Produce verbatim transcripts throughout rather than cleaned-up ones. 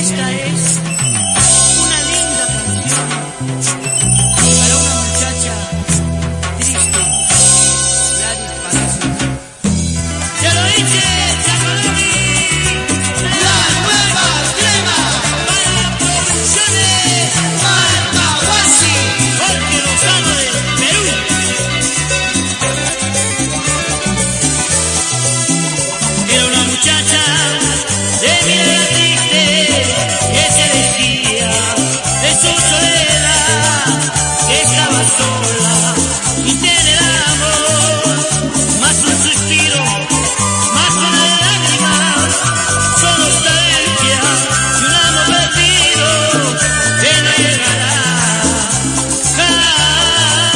Esta es una linda canción para una muchacha triste, Gladys Palacio. ¡Ya lo hice, Chacoloni! ¡La nueva crema! Para producciones Almahuasi, Jorge Lozano de Perú. Era una muchacha de mirada triste que se decía de su soledad, que estaba sola y tiene el amor, más un suspiro, más una lágrima, son nostalgia y un amor perdido que no llegará jamás.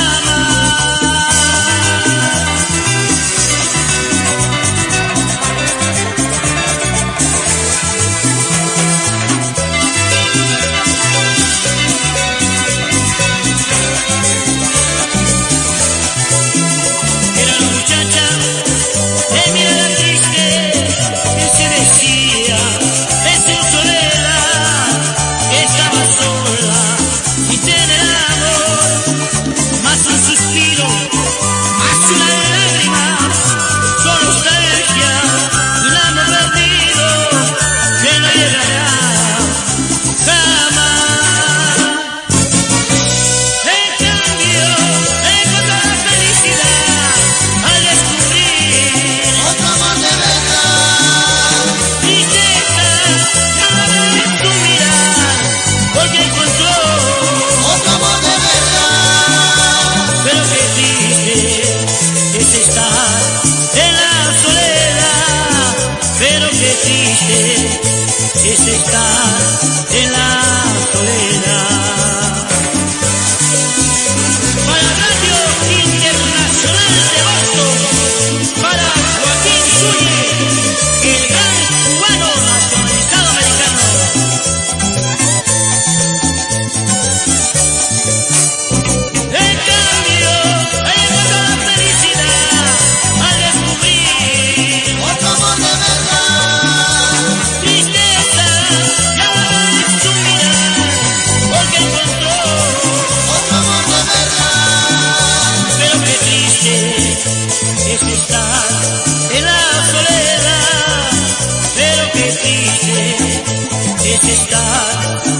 Era una muchacha de mirada triste que se decía de su soledad, que estaba sola y tiene el amor, más un suspiro, más una lágrima, son nostalgia y un amor perdido que no llegará jamás. En cambio, encontró la felicidad al descubrir Otro amor de verdad, tristeza cada vez tu mirar, porque encontró, otro amor de verdad, pero qué triste es estar en la soledad, pero qué triste es estar en la soledad. Para Radio Internacional de Boston, para Joaquín Zúñez, el gran cubano nacionalizado americano. En cambio, ella encontró la felicidad al descubrir otro amor de verdad, tristeza cada vez tu mirar, porque encontró, otro amor de verdad, pero qué triste es estar en la soledad, pero qué triste es estar